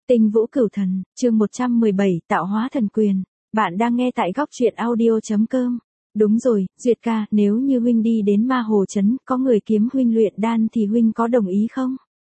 Tinh Vũ Cửu Thần, chương 117, tạo hóa thần quyền. Bạn đang nghe tại góc truyện audio.com. Đúng rồi, Duyệt ca, nếu như huynh đi đến Ma Hồ Trấn, có người kiếm huynh luyện đan thì huynh có đồng ý không?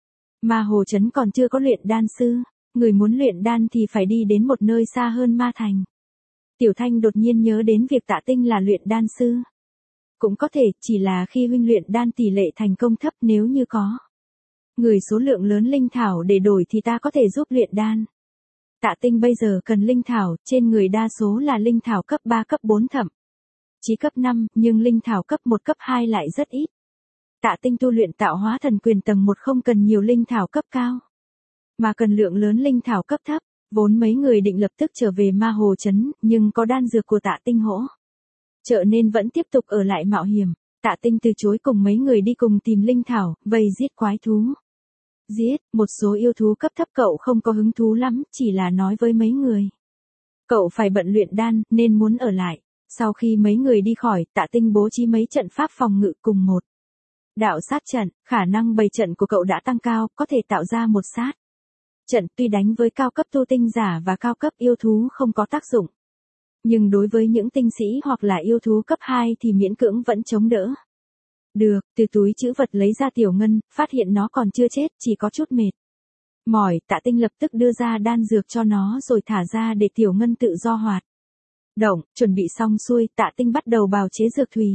Ma Hồ Trấn còn chưa có luyện đan sư, người muốn luyện đan thì phải đi đến một nơi xa hơn Ma Thành. Tiểu Thanh đột nhiên nhớ đến việc Tạ Tinh là luyện đan sư. Cũng có thể, chỉ là khi huynh luyện đan tỷ lệ thành công thấp, nếu như có người số lượng lớn linh thảo để đổi thì ta có thể giúp luyện đan. Tạ Tinh bây giờ cần linh thảo, trên người đa số là linh thảo cấp 3 cấp 4 thậm chí cấp 5, nhưng linh thảo cấp 1 cấp 2 lại rất ít. Tạ Tinh tu luyện tạo hóa thần quyền tầng 1 không cần nhiều linh thảo cấp cao, mà cần lượng lớn linh thảo cấp thấp. Vốn mấy người định lập tức trở về Ma Hồ Trấn, nhưng có đan dược của Tạ Tinh hỗ trợ nên vẫn tiếp tục ở lại mạo hiểm. Tạ Tinh từ chối cùng mấy người đi cùng tìm linh thảo, vây giết quái thú. Giết, một số yêu thú cấp thấp cậu không có hứng thú lắm, chỉ là nói với mấy người. Cậu phải bận luyện đan, nên muốn ở lại. Sau khi mấy người đi khỏi, Tạ Tinh bố trí mấy trận pháp phòng ngự cùng một đạo sát trận, khả năng bày trận của cậu đã tăng cao, có thể tạo ra một sát trận tuy đánh với cao cấp tu tinh giả và cao cấp yêu thú không có tác dụng. Nhưng đối với những tinh sĩ hoặc là yêu thú cấp 2 thì miễn cưỡng vẫn chống đỡ được. Từ túi trữ vật lấy ra tiểu ngân, phát hiện nó còn chưa chết, chỉ có chút mệt mỏi. Tạ Tinh lập tức đưa ra đan dược cho nó rồi thả ra để tiểu ngân tự do hoạt động. Chuẩn bị xong xuôi, Tạ Tinh bắt đầu bào chế dược thùy.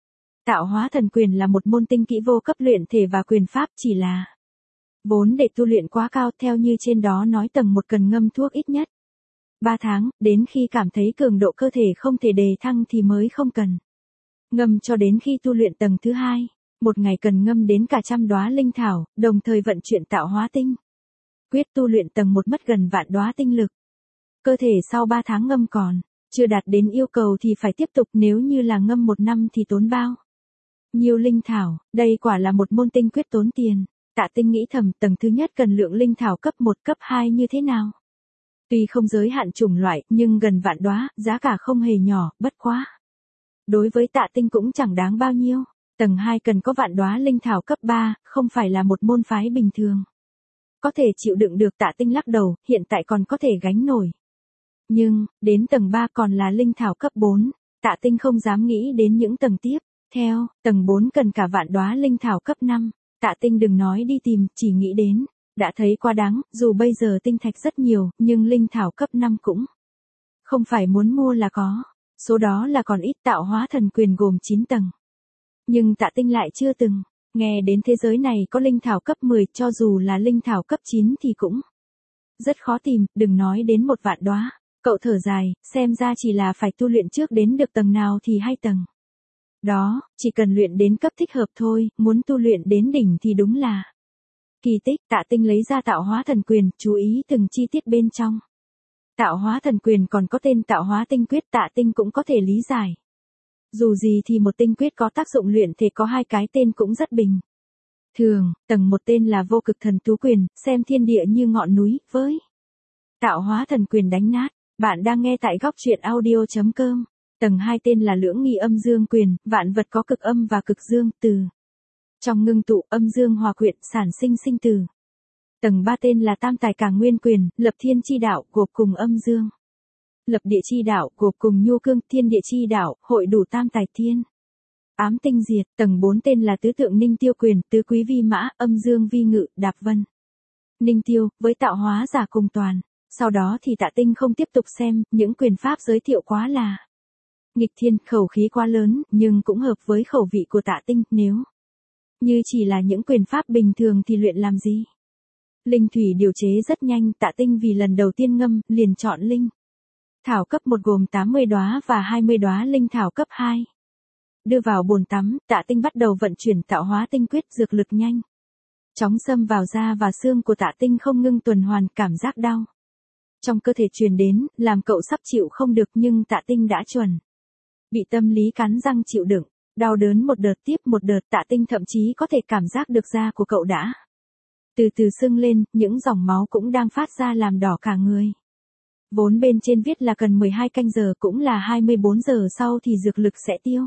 Tạo hóa thần quyền là một môn tinh kỹ vô cấp luyện thể và quyền pháp, chỉ là vốn để tu luyện quá cao, theo như trên đó nói tầng 1 cần ngâm thuốc ít nhất 3 tháng, đến khi cảm thấy cường độ cơ thể không thể đề thăng thì mới không cần ngâm cho đến khi tu luyện tầng thứ 2. Một ngày cần ngâm đến cả 100 đóa linh thảo, đồng thời vận chuyển tạo hóa tinh quyết. Tu luyện tầng 1 mất gần vạn đóa tinh lực. Cơ thể sau 3 tháng ngâm còn chưa đạt đến yêu cầu thì phải tiếp tục, nếu như là ngâm 1 năm thì tốn bao nhiêu linh thảo. Đây quả là một môn tinh quyết tốn tiền. Tạ Tinh nghĩ thầm, tầng thứ nhất cần lượng linh thảo cấp 1 cấp 2 như thế nào. Tuy không giới hạn chủng loại, nhưng gần vạn đóa, giá cả không hề nhỏ, bất quá đối với Tạ Tinh cũng chẳng đáng bao nhiêu. Tầng 2 cần có vạn đóa linh thảo cấp 3, không phải là một môn phái bình thường có thể chịu đựng được. Tạ Tinh lắc đầu, hiện tại còn có thể gánh nổi. Nhưng, đến tầng 3 còn là linh thảo cấp 4, Tạ Tinh không dám nghĩ đến những tầng tiếp theo. Tầng 4 cần cả vạn đóa linh thảo cấp 5. Tạ Tinh đừng nói đi tìm, chỉ nghĩ đến đã thấy quá đáng. Dù bây giờ tinh thạch rất nhiều, nhưng linh thảo cấp 5 cũng không phải muốn mua là có. Số đó là còn ít. Tạo hóa thần quyền gồm 9 tầng. Nhưng Tạ Tinh lại chưa từng nghe đến thế giới này có linh thảo cấp 10, cho dù là linh thảo cấp 9 thì cũng rất khó tìm, đừng nói đến một vạn đóa. Cậu thở dài, xem ra chỉ là phải tu luyện trước đến được tầng nào thì hay tầng đó, chỉ cần luyện đến cấp thích hợp thôi, muốn tu luyện đến đỉnh thì đúng là kỳ tích. Tạ Tinh lấy ra tạo hóa thần quyền, chú ý từng chi tiết bên trong. Tạo hóa thần quyền còn có tên tạo hóa tinh quyết, Tạ Tinh cũng có thể lý giải. Dù gì thì một tinh quyết có tác dụng luyện thể có 2 cái tên cũng rất bình thường. Tầng 1 tên là vô cực thần tú quyền, xem thiên địa như ngọn núi, với tạo hóa thần quyền đánh nát. Bạn đang nghe tại góc truyện audio.com. Tầng 2 tên là lưỡng nghi âm dương quyền, vạn vật có cực âm và cực dương, từ trong ngưng tụ âm dương hòa quyện, sản sinh sinh tử. Tầng 3 tên là tam tài cả nguyên quyền, lập thiên chi đạo, gộp cùng âm dương. Lập địa chi đạo, gộp cùng nhu cương, thiên địa chi đạo, hội đủ tam tài thiên ám tinh diệt. Tầng 4 tên là tứ tượng ninh tiêu quyền, tứ quý vi mã, âm dương vi ngự, đạp vân ninh tiêu, với tạo hóa giả cùng toàn. Sau đó thì Tạ Tinh không tiếp tục xem, những quyền pháp giới thiệu quá là nghịch thiên, khẩu khí quá lớn, nhưng cũng hợp với khẩu vị của Tạ Tinh. Nếu như chỉ là những quyền pháp bình thường thì luyện làm gì. Linh thủy điều chế rất nhanh. Tạ Tinh vì lần đầu tiên ngâm, liền chọn linh thảo cấp 1 gồm 80 đóa và 20 đóa linh thảo cấp 2. Đưa vào bồn tắm, Tạ Tinh bắt đầu vận chuyển tạo hóa tinh quyết, dược lực nhanh chóng xâm vào da và xương của Tạ Tinh, không ngưng tuần hoàn. Cảm giác đau trong cơ thể truyền đến, làm cậu sắp chịu không được, nhưng Tạ Tinh đã chuẩn bị tâm lý cắn răng chịu đựng. Đau đớn một đợt tiếp một đợt. Tạ Tinh thậm chí có thể cảm giác được da của cậu đã từ từ sưng lên, những dòng máu cũng đang phát ra làm đỏ cả người. Vốn bên trên viết là cần 12 canh giờ, cũng là 24 giờ sau thì dược lực sẽ tiêu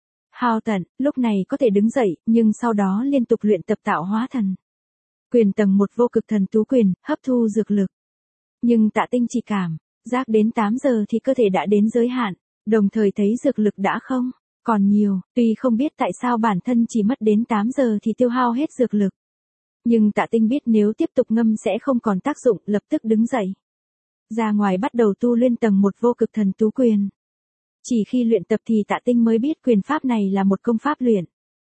hao tận. Lúc này có thể đứng dậy, nhưng sau đó liên tục luyện tập tạo hóa thần quyền tầng 1 vô cực thần tú quyền, hấp thu dược lực Nhưng Tạ Tinh chỉ cảm giác đến 8 giờ thì cơ thể đã đến giới hạn, đồng thời thấy dược lực đã không còn nhiều, tuy không biết tại sao bản thân chỉ mất đến 8 giờ thì tiêu hao hết dược lực. Nhưng Tạ Tinh biết nếu tiếp tục ngâm sẽ không còn tác dụng, lập tức đứng dậy. Ra ngoài bắt đầu tu luyện tầng 1 vô cực thần tú quyền. Chỉ khi luyện tập thì Tạ Tinh mới biết quyền pháp này là một công pháp luyện.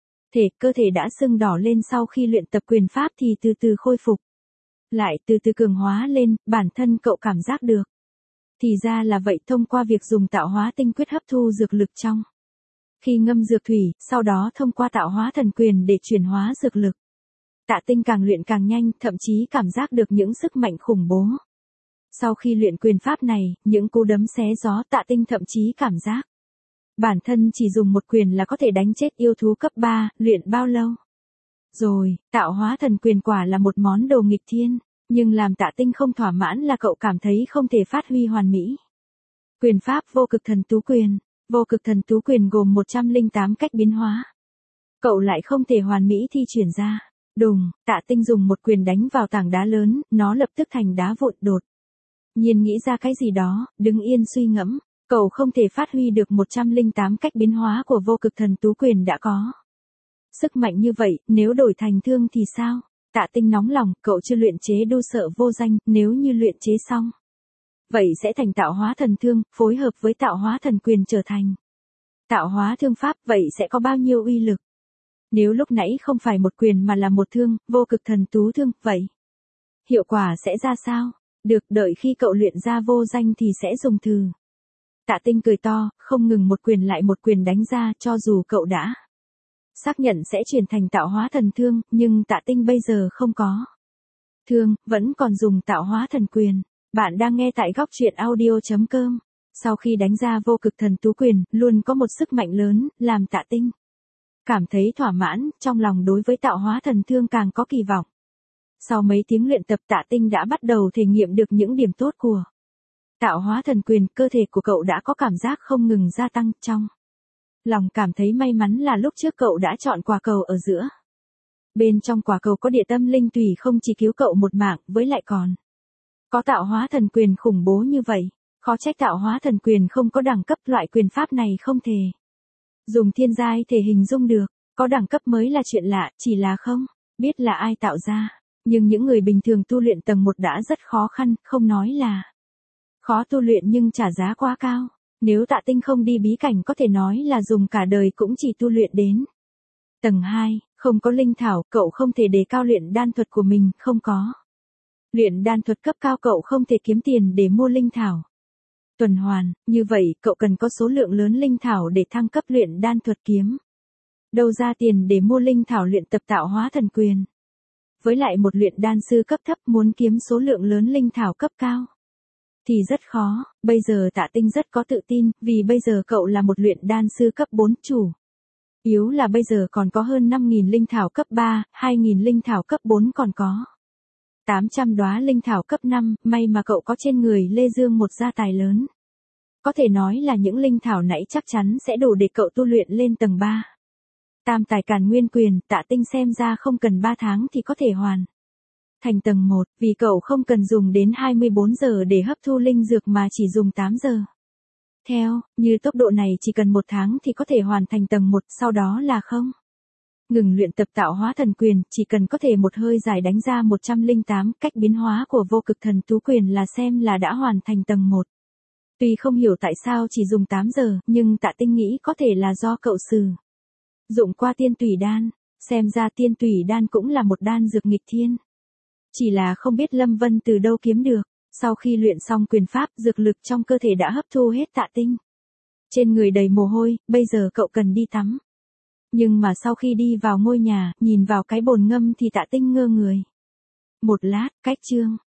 Cơ thể đã sưng đỏ lên sau khi luyện tập quyền pháp thì từ từ khôi phục. Lại từ từ cường hóa lên, bản thân cậu cảm giác được. Thì ra là vậy, thông qua việc dùng tạo hóa tinh quyết hấp thu dược lực trong. Khi ngâm dược thủy, sau đó thông qua tạo hóa thần quyền để chuyển hóa dược lực. Tạ Tinh càng luyện càng nhanh, thậm chí cảm giác được những sức mạnh khủng bố. Sau khi luyện quyền pháp này, những cú đấm xé gió, Tạ Tinh thậm chí cảm giác bản thân chỉ dùng một quyền là có thể đánh chết yêu thú cấp 3, luyện bao lâu? Rồi, tạo hóa thần quyền quả là một món đồ nghịch thiên, nhưng làm Tạ Tinh không thỏa mãn là cậu cảm thấy không thể phát huy hoàn mỹ. Quyền pháp vô cực thần tú quyền. Vô cực thần tú quyền gồm 108 cách biến hóa. Cậu lại không thể hoàn mỹ thi chuyển ra. Đùng, Tạ Tinh dùng một quyền đánh vào tảng đá lớn, nó lập tức thành đá vụn. Đột nhiên nghĩ ra cái gì đó, đứng yên suy ngẫm, cậu không thể phát huy được 108 cách biến hóa của vô cực thần tú quyền đã có. Sức mạnh như vậy, nếu đổi thành thương thì sao? Tạ Tinh nóng lòng, cậu chưa luyện chế đu sợ vô danh, nếu như luyện chế xong. Vậy sẽ thành tạo hóa thần thương, phối hợp với tạo hóa thần quyền trở thành tạo hóa thương pháp, vậy sẽ có bao nhiêu uy lực? Nếu lúc nãy không phải một quyền mà là một thương, vô cực thần tú thương, vậy hiệu quả sẽ ra sao? Được, đợi khi cậu luyện ra vô danh thì sẽ dùng thử. Tạ Tinh cười to, không ngừng một quyền lại một quyền đánh ra, cho dù cậu đã xác nhận sẽ chuyển thành tạo hóa thần thương, nhưng Tạ Tinh bây giờ không có thương, vẫn còn dùng tạo hóa thần quyền. Bạn đang nghe tại góc truyện audio.com. Sau khi đánh ra vô cực thần tú quyền, luôn có một sức mạnh lớn, làm Tạ Tinh cảm thấy thỏa mãn, trong lòng đối với tạo hóa thần thương càng có kỳ vọng. Sau mấy tiếng luyện tập, Tạ Tinh đã bắt đầu thể nghiệm được những điểm tốt của tạo hóa thần quyền, cơ thể của cậu đã có cảm giác không ngừng gia tăng, trong lòng cảm thấy may mắn là lúc trước cậu đã chọn quả cầu ở giữa. Bên trong quả cầu có địa tâm linh tùy không chỉ cứu cậu một mạng, với lại còn có tạo hóa thần quyền khủng bố như vậy. Khó trách tạo hóa thần quyền không có đẳng cấp, loại quyền pháp này không thể dùng thiên giai thể hình dung được. Có đẳng cấp mới là chuyện lạ, chỉ là không biết là ai tạo ra. Nhưng những người bình thường tu luyện tầng 1 đã rất khó khăn, không nói là khó tu luyện nhưng trả giá quá cao. Nếu Tạ Tinh không đi bí cảnh có thể nói là dùng cả đời cũng chỉ tu luyện đến tầng 2, không có linh thảo, cậu không thể đề cao luyện đan thuật của mình, không có luyện đan thuật cấp cao, cậu không thể kiếm tiền để mua linh thảo. Tuần hoàn, như vậy, cậu cần có số lượng lớn linh thảo để thăng cấp luyện đan thuật, kiếm đâu ra tiền để mua linh thảo luyện tập tạo hóa thần quyền. Với lại một luyện đan sư cấp thấp muốn kiếm số lượng lớn linh thảo cấp cao thì rất khó. Bây giờ Tạ Tinh rất có tự tin, vì bây giờ cậu là một luyện đan sư cấp 4 chủ. Yếu là bây giờ còn có hơn 5.000 linh thảo cấp 3, 2.000 linh thảo cấp 4, còn có 800 đóa linh thảo cấp 5, may mà cậu có trên người Lê Dương một gia tài lớn. Có thể nói là những linh thảo nãy chắc chắn sẽ đủ để cậu tu luyện lên tầng 3. Tam tài càn nguyên quyền, Tạ Tinh xem ra không cần 3 tháng thì có thể hoàn thành tầng 1, vì cậu không cần dùng đến 24 giờ để hấp thu linh dược mà chỉ dùng 8 giờ. Theo như tốc độ này chỉ cần 1 tháng thì có thể hoàn thành tầng 1, sau đó là không ngừng luyện tập tạo hóa thần quyền, chỉ cần có thể một hơi dài đánh ra 108 cách biến hóa của vô cực thần tú quyền là xem là đã hoàn thành tầng 1. Tuy không hiểu tại sao chỉ dùng 8 giờ, nhưng Tạ Tinh nghĩ có thể là do cậu sử dụng qua tiên tủy đan, xem ra tiên tủy đan cũng là một đan dược nghịch thiên. Chỉ là không biết Lâm Vân từ đâu kiếm được. Sau khi luyện xong quyền pháp, dược lực trong cơ thể đã hấp thu hết. Tạ Tinh trên người đầy mồ hôi, bây giờ cậu cần đi tắm. Nhưng mà sau khi đi vào ngôi nhà, nhìn vào cái bồn ngâm thì Tạ Tinh ngơ người. Một lát, cách chương